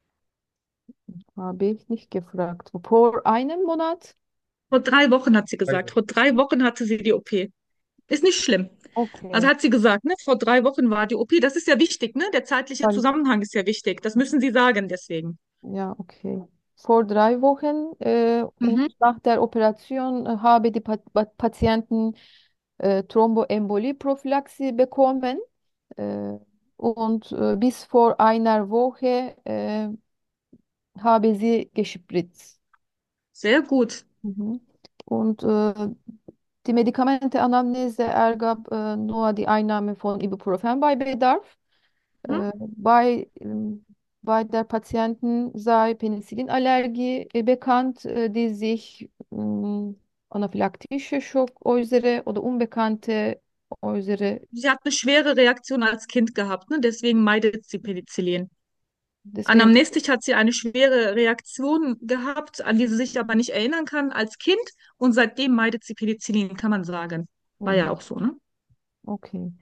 habe ich nicht gefragt, vor einem Monat? Vor drei Wochen hat sie gesagt. Also, Vor drei Wochen hatte sie die O P. Ist nicht schlimm. Also Okay. hat sie gesagt, ne? Vor drei Wochen war die O P. Das ist ja wichtig, ne? Der zeitliche Weil, Zusammenhang ist ja wichtig. Das müssen Sie sagen, deswegen. ja, okay. Vor drei Wochen äh, und Mhm. nach der Operation äh, habe die pa Pa- Patienten äh, Thromboembolie-Prophylaxe bekommen. Äh, und äh, bis vor einer Woche äh, habe sie gespritzt. Sehr gut. Mhm. Und äh, die Medikamentenanamnese ergab äh, nur die Einnahme von Ibuprofen bei Bedarf. Mhm. Äh, bei, ähm, bei der Patienten sei Penicillinallergie äh, bekannt, äh, die sich ähm, anaphylaktische Schock äußere oder unbekannte äußere. Sie hat eine schwere Reaktion als Kind gehabt, ne? Deswegen meidet sie Penicillin. Deswegen. Anamnestisch hat sie eine schwere Reaktion gehabt, an die sie sich aber nicht erinnern kann als Kind. Und seitdem meidet sie Penicillin, kann man sagen. War ja Mhm. auch so, ne? Okay.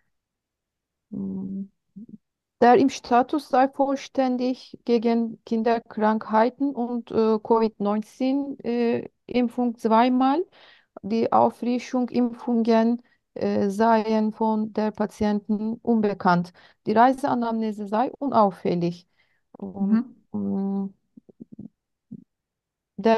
Mm. Der Impfstatus sei vollständig gegen Kinderkrankheiten und äh, Covid neunzehn äh, Impfung zweimal. Die Auffrischung Impfungen äh, seien von der Patienten unbekannt. Die Reiseanamnese sei unauffällig. Und, Mhm. mm, der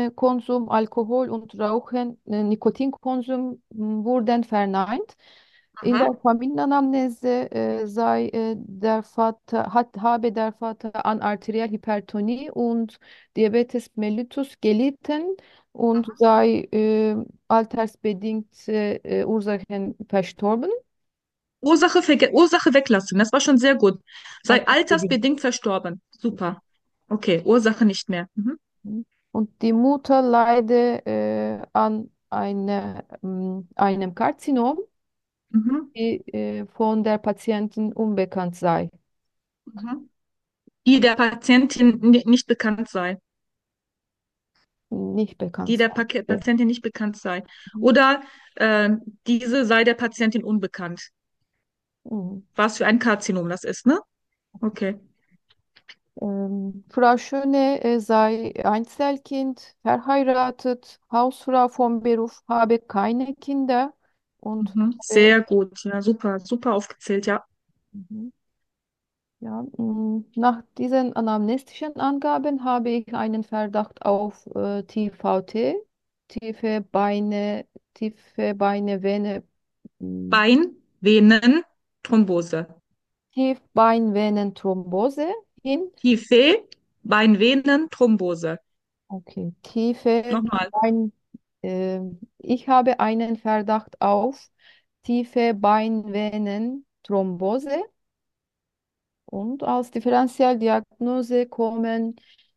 Drogenkonsum, Alkohol und Rauchen, äh, Nikotinkonsum mm, wurden verneint. In der Mhm. Familienanamnese äh, sei äh, der Vater, hat, habe der Vater an Arterialhypertonie und Diabetes mellitus gelitten und sei äh, altersbedingt äh, Ursachen verstorben. Ursache, verge- Ursache weglassen, das war schon sehr gut. Sei Altersbedingt. altersbedingt verstorben. Super. Okay, Ursache nicht mehr. Mhm. Und die Mutter leide äh, an eine, ähm, einem Karzinom, Mhm. die äh, von der Patientin unbekannt sei. Mhm. Die der Patientin ni- nicht bekannt sei. Nicht bekannt Die der sei. Pake- Okay. Patientin nicht bekannt sei. Mhm. Oder äh, diese sei der Patientin unbekannt. Mhm. Was für ein Karzinom das ist, ne? Okay. Ähm, Frau Schöne äh, sei Einzelkind, verheiratet, Hausfrau vom Beruf, habe keine Kinder und Mhm. habe, Sehr gut. Ja, super, super aufgezählt, ja. mhm, ja, mh, nach diesen anamnestischen Angaben habe ich einen Verdacht auf äh, T V T, tiefe Beine, tiefe Beine, Vene, mh, Bein, Venen, Thrombose. Tiefbeinvenenthrombose hin. Tiefe, Beinvenen, Thrombose. Okay, tiefe Nochmal. Bein, äh, ich habe einen Verdacht auf tiefe Beinvenenthrombose und als Differentialdiagnose kommen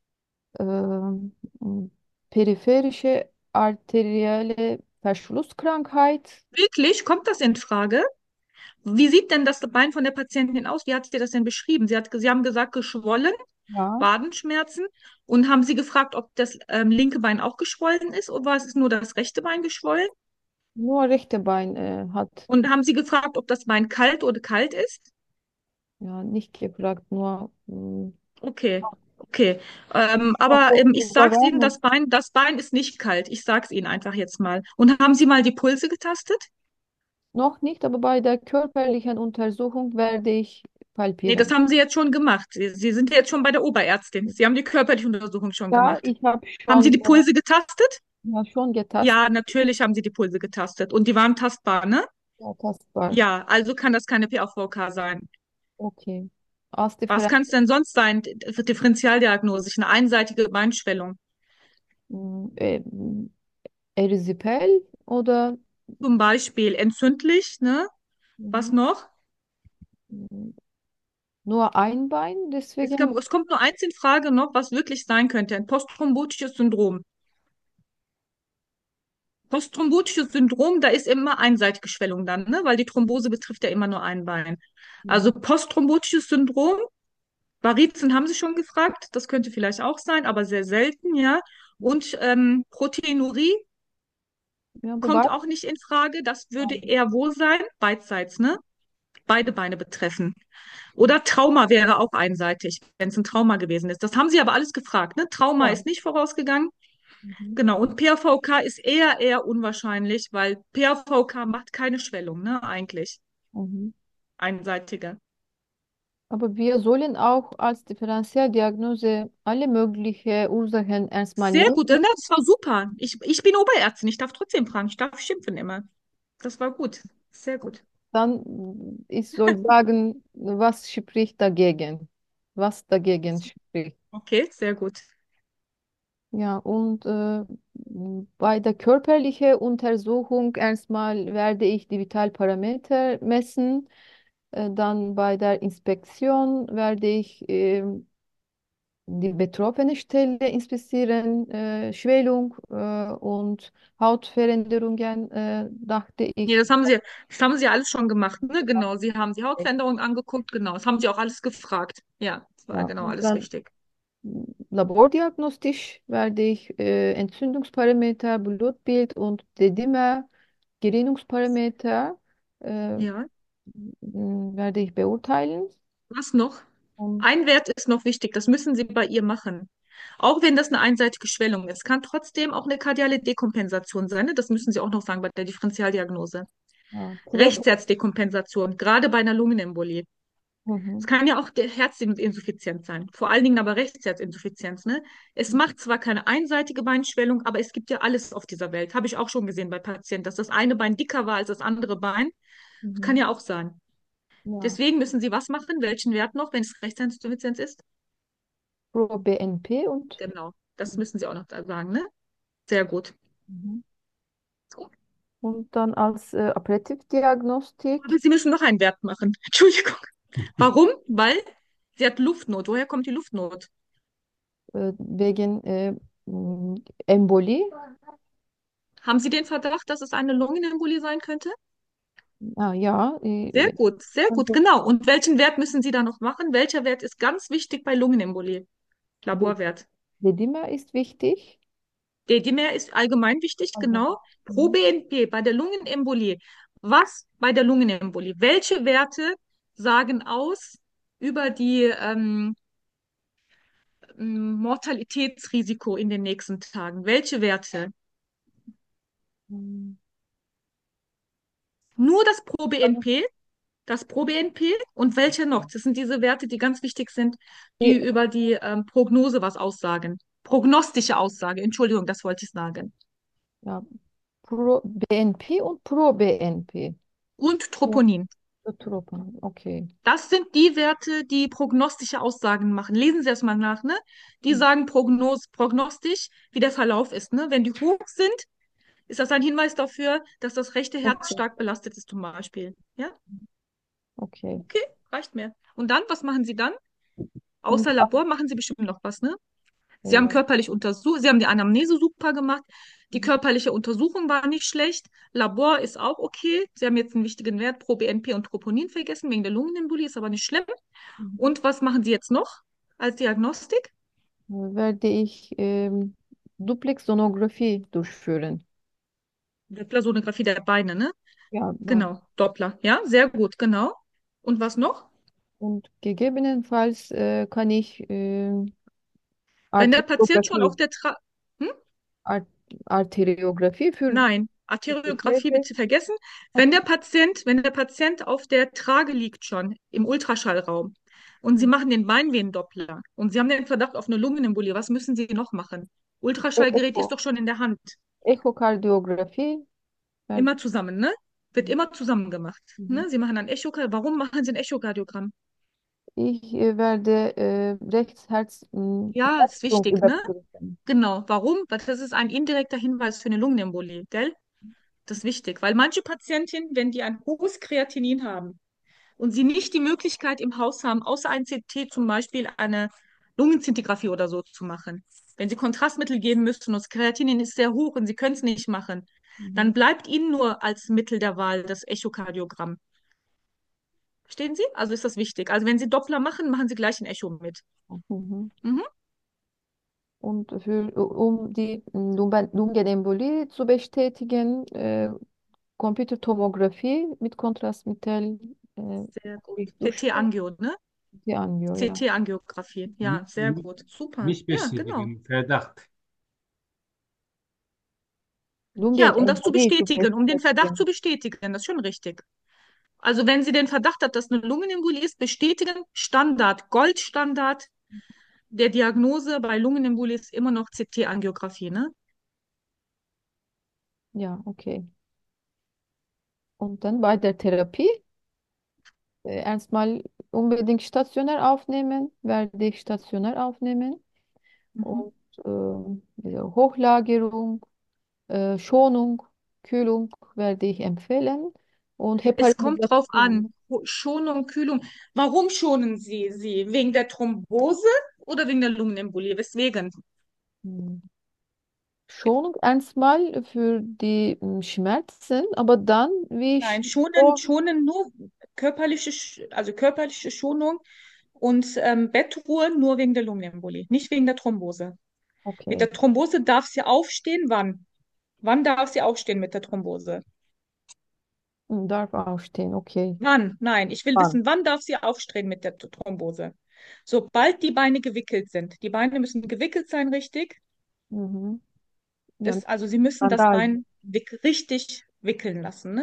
ähm, m, peripherische arterielle Verschlusskrankheit. Wirklich, kommt das in Frage? Wie sieht denn das Bein von der Patientin aus? Wie hat sie das denn beschrieben? Sie hat, Sie haben gesagt, geschwollen, Ja, Wadenschmerzen. Und haben Sie gefragt, ob das ähm, linke Bein auch geschwollen ist oder war es nur das rechte Bein geschwollen? nur rechte Bein äh, hat Und haben Sie gefragt, ob das Bein kalt oder kalt ist? ja nicht gefragt, nur mh, Okay, okay. Ähm, auch aber ähm, ich sag's Ihnen, Überwärmung. das Bein, das Bein ist nicht kalt. Ich sag's Ihnen einfach jetzt mal. Und haben Sie mal die Pulse getastet? Noch nicht, aber bei der körperlichen Untersuchung werde ich Nee, das palpieren. haben Sie jetzt schon gemacht. Sie, Sie sind jetzt schon bei der Oberärztin. Sie haben die körperliche Untersuchung schon Ja, gemacht. ich habe Haben Sie schon, die Pulse getastet? ja, schon getastet, Ja, natürlich haben Sie die Pulse getastet. Und die waren tastbar, ne? ja, tastbar. Ja, also kann das keine P A V K sein. Okay. Als Was Differenz, kann es denn sonst sein? D- Differentialdiagnose, eine einseitige Beinschwellung. mh, äh, Erysipeil oder Zum Beispiel entzündlich, ne? Was mhm, noch? mh, nur ein Bein, Es, deswegen, gab, es kommt nur eins in Frage noch, was wirklich sein könnte. Ein postthrombotisches Syndrom. Postthrombotisches Syndrom, da ist immer einseitige Schwellung dann, ne? Weil die Thrombose betrifft ja immer nur ein Bein. ja, Also postthrombotisches Syndrom, Varizen haben Sie schon gefragt, das könnte vielleicht auch sein, aber sehr selten, ja. Und ähm, Proteinurie ja, kommt wobei, auch nicht in Frage. Das würde eher wo sein? Beidseits, ne? Beide Beine betreffen. Oder Trauma wäre auch einseitig, wenn es ein Trauma gewesen ist. Das haben Sie aber alles gefragt, ne? Trauma ja, ist nicht vorausgegangen. mhm, Genau. Und P A V K ist eher, eher unwahrscheinlich, weil P A V K macht keine Schwellung, ne? Eigentlich. mhm. Einseitige. Aber wir sollen auch als Differentialdiagnose alle möglichen Ursachen erstmal Sehr nehmen. gut, ne? Das war super. Ich, ich bin Oberärztin, ich darf trotzdem fragen, ich darf schimpfen immer. Das war gut. Sehr gut. Dann, mh, ich soll sagen, was spricht dagegen? Was dagegen spricht? Okay, sehr gut. Ja, und äh, m, bei der körperlichen Untersuchung erstmal werde ich die Vitalparameter messen. Äh, dann bei der Inspektion werde ich ähm, die betroffene Stelle inspizieren, äh, Schwellung äh, und Hautveränderungen, äh, dachte Nee, ich. das haben Sie, das haben Sie alles schon gemacht, ne? Genau. Sie haben die Hautveränderung angeguckt, genau. Das haben Sie auch alles gefragt. Ja, das war Ja, genau und alles dann richtig. labordiagnostisch werde ich äh, Entzündungsparameter, Blutbild und D-Dimer, Gerinnungsparameter äh, Ja. m, werde ich beurteilen. Was noch? Und Ein Wert ist noch wichtig, das müssen Sie bei ihr machen. Auch wenn das eine einseitige Schwellung ist, kann trotzdem auch eine kardiale Dekompensation sein. Ne? Das müssen Sie auch noch sagen bei der Differentialdiagnose. ja, T W, Rechtsherzdekompensation, gerade bei einer Lungenembolie. Mhm. Es kann ja auch der Herzinsuffizienz sein, vor allen Dingen aber Rechtsherzinsuffizienz, ne? Es macht zwar keine einseitige Beinschwellung, aber es gibt ja alles auf dieser Welt. Habe ich auch schon gesehen bei Patienten, dass das eine Bein dicker war als das andere Bein. Das kann Mhm. ja auch sein. Ja. Deswegen müssen Sie was machen? Welchen Wert noch, wenn es Rechtsherzinsuffizienz ist? ProBNP und Genau. Das müssen Sie auch noch da sagen, ne? Sehr gut. mhm. So. Und dann als äh, Aber Apparativdiagnostik Sie müssen noch einen Wert machen. Entschuldigung. Warum? Weil sie hat Luftnot. Woher kommt die Luftnot? äh, wegen äh, m, Embolie. Haben Sie den Verdacht, dass es eine Lungenembolie sein könnte? Ah, ja, Sehr äh, gut, sehr gut, also genau. Und welchen Wert müssen Sie da noch machen? Welcher Wert ist ganz wichtig bei Lungenembolie? D- Laborwert. D-Dimer ist wichtig. D-Dimer ist allgemein wichtig, Also, genau. mhm. Pro-B N P bei der Lungenembolie. Was bei der Lungenembolie? Welche Werte sagen aus über die ähm, m, Mortalitätsrisiko in den nächsten Tagen? Welche Werte? Mhm. Nur das Pro-B N P, das Pro-B N P und welche noch? Das sind diese Werte, die ganz wichtig sind, die E- über die ähm, Prognose was aussagen. Prognostische Aussage, Entschuldigung, das wollte ich sagen. Ja, Pro-B N P und Pro-B N P. Und Ja, Troponin. Tropen. Okay. Das sind die Werte, die prognostische Aussagen machen. Lesen Sie es mal nach, ne? Die sagen Prognos prognostisch, wie der Verlauf ist, ne? Wenn die hoch sind, ist das ein Hinweis dafür, dass das rechte Herz Okay. stark belastet ist, zum Beispiel. Ja? Okay. Okay, reicht mir. Und dann, was machen Sie dann? Und Außer Labor machen Sie bestimmt noch was, ne? Sie haben äh, körperlich untersucht, Sie haben die Anamnese super gemacht. Die körperliche Untersuchung war nicht schlecht. Labor ist auch okay. Sie haben jetzt einen wichtigen Wert pro B N P und Troponin vergessen wegen der Lungenembolie, ist aber nicht schlimm. mhm. Und was machen Sie jetzt noch als Diagnostik? werde ich ähm, Duplex-Sonographie durchführen. Dopplersonographie der Beine, ne? Ja, Bein. Genau, Doppler. Ja, sehr gut, genau. Und was noch? Und gegebenenfalls äh, kann ich ähm, Wenn der Patient schon auf Arteriographie, der Tra hm? Art Arteriographie für Nein, die Arteriographie Gefäße. bitte vergessen. Wenn der Patient, wenn der Patient auf der Trage liegt schon im Ultraschallraum und Sie machen den Beinvenendoppler und Sie haben den Verdacht auf eine Lungenembolie, was müssen Sie noch machen? Ultraschallgerät ist Echo, doch schon in der Hand. Echokardiographie. Weil, Immer zusammen, ne? Wird immer zusammen gemacht. mhm. Ne? Sie machen ein Echokardiograph. Warum machen Sie ein Echokardiogramm? Ich äh, werde äh, Rechtsherz mh, Ja, ist Herzschwung wichtig, ne? überprüfen. Genau. Warum? Weil das ist ein indirekter Hinweis für eine Lungenembolie, gell? Das ist wichtig, weil manche Patientinnen, wenn die ein hohes Kreatinin haben und sie nicht die Möglichkeit im Haus haben, außer ein C T zum Beispiel eine Lungenzintigraphie oder so zu machen, wenn sie Kontrastmittel geben müssen und das Kreatinin ist sehr hoch und sie können es nicht machen, Mhm. dann bleibt ihnen nur als Mittel der Wahl das Echokardiogramm. Verstehen Sie? Also ist das wichtig. Also wenn Sie Doppler machen, machen Sie gleich ein Echo mit. Mhm. Mhm. Und für, um die Lungen- Lungenembolie zu bestätigen, äh, Computertomographie mit Kontrastmittel äh, Sehr gut. ich durchführen. C T-Angio, ne? Die Angio, ja. C T-Angiografie. Ja, sehr Nicht, gut. Super. nicht Ja, genau. bestätigen, Verdacht. Ja, um das zu Lungenembolie zu bestätigen, um den Verdacht zu bestätigen. bestätigen, das ist schon richtig. Also wenn Sie den Verdacht hat, dass eine Lungenembolie ist, bestätigen, Standard, Goldstandard der Diagnose bei Lungenembolie ist immer noch C T-Angiografie, ne? Ja, okay. Und dann bei der Therapie äh, erstmal unbedingt stationär aufnehmen, werde ich stationär aufnehmen. Mhm. Und ähm, diese Hochlagerung, äh, Schonung, Kühlung werde ich empfehlen. Und Es kommt drauf Heparisation. an. Ho- Schonung, Kühlung. Warum schonen Sie sie? Wegen der Thrombose oder wegen der Lungenembolie? Weswegen? hm, Schonung erstmal für die hm, Schmerzen, aber dann, wie ich Nein, schonen, vor, schonen nur körperliche, Sch- also körperliche Schonung und ähm, Bettruhe nur wegen der Lungenembolie, nicht wegen der Thrombose. Mit okay, der Thrombose darf sie aufstehen. Wann? Wann darf sie aufstehen mit der Thrombose? hm, darf aufstehen, okay. Wann? Nein, ich will Wann? wissen, wann darf sie aufstehen mit der Thrombose? Sobald die Beine gewickelt sind. Die Beine müssen gewickelt sein, richtig? Mhm. Ja, Das, also Sie müssen das Bandage. Bein wick richtig wickeln lassen, ne?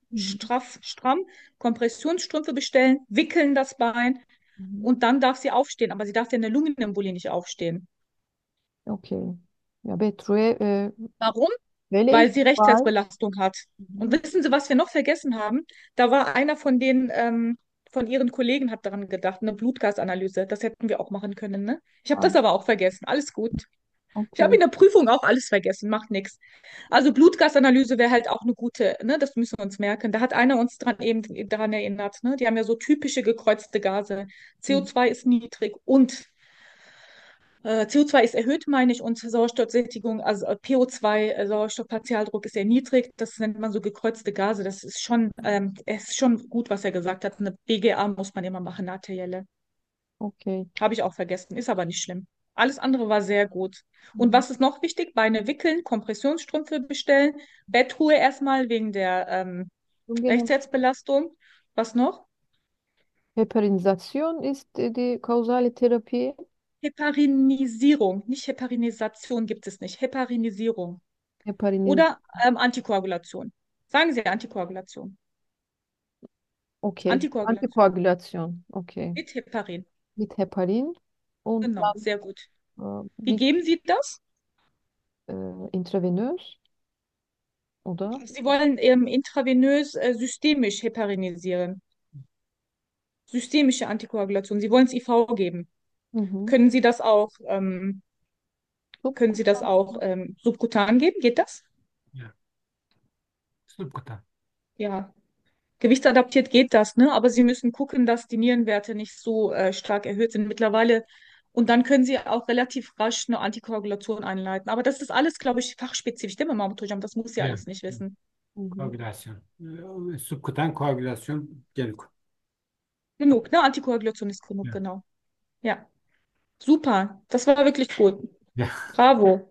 Mhm. straff, stramm, Kompressionsstrümpfe bestellen, wickeln das Bein Mhm. und dann darf sie aufstehen. Aber sie darf ja in der Lungenembolie nicht aufstehen. Okay. Ja, Betru'ye e, Warum? böyle Weil ilk sie var. Rechtsherzbelastung hat. Und Mhm. wissen Sie, was wir noch vergessen haben? Da war einer von den, ähm, von Ihren Kollegen hat daran gedacht, eine Blutgasanalyse. Das hätten wir auch machen können, ne? Ich habe Ah, das aber auch vergessen. Alles gut. Ich habe okay. in der Prüfung auch alles vergessen, macht nichts. Also Blutgasanalyse wäre halt auch eine gute, ne? Das müssen wir uns merken. Da hat einer uns dran eben daran erinnert, ne? Die haben ja so typische gekreuzte Gase. Mhm. C O zwei ist niedrig und äh, C O zwei ist erhöht, meine ich, und Sauerstoffsättigung, also äh, P O zwei, äh, Sauerstoffpartialdruck ist sehr niedrig. Das nennt man so gekreuzte Gase. Das ist schon, ähm, es ist schon gut, was er gesagt hat. Eine B G A muss man immer machen, eine arterielle. Okay. Habe ich auch vergessen, ist aber nicht schlimm. Alles andere war sehr gut. Und Mhm. was ist noch wichtig? Beine wickeln, Kompressionsstrümpfe bestellen, Bettruhe erstmal wegen der ähm, Lunge- Rechtsherzbelastung. Was noch? Heparinisation ist äh, die kausale Therapie. Heparinisierung, nicht Heparinisation gibt es nicht. Heparinisierung. Hepariniz. Oder ähm, Antikoagulation. Sagen Sie Antikoagulation. Okay. Antikoagulation. Antikoagulation. Okay. Mit Heparin. Mit Heparin und Genau, sehr gut. dann äh, Wie bis geben Sie das? äh, intravenös, oder? Sie wollen ähm, intravenös äh, systemisch heparinisieren. Systemische Antikoagulation. Sie wollen es I V geben. Mhm. Können Sie das auch, ähm, können Sie das Subkutan. auch ähm, subkutan geben? Geht das? Ja, subkutan. Ja. Gewichtsadaptiert geht das, ne? Aber Sie müssen gucken, dass die Nierenwerte nicht so äh, stark erhöht sind mittlerweile. Und dann können Sie auch relativ rasch eine Antikoagulation einleiten. Aber das ist alles, glaube ich, fachspezifisch. Değil mi Mahmut Hocam? Das muss Sie Ja, alles nicht wissen. Mhm. Koagülasyon. Ee, Subkutan koagülasyon genug. Genug, ne? Antikoagulation ist genug, Ja. genau. Ja. Super. Das war wirklich gut. Ja. Bravo.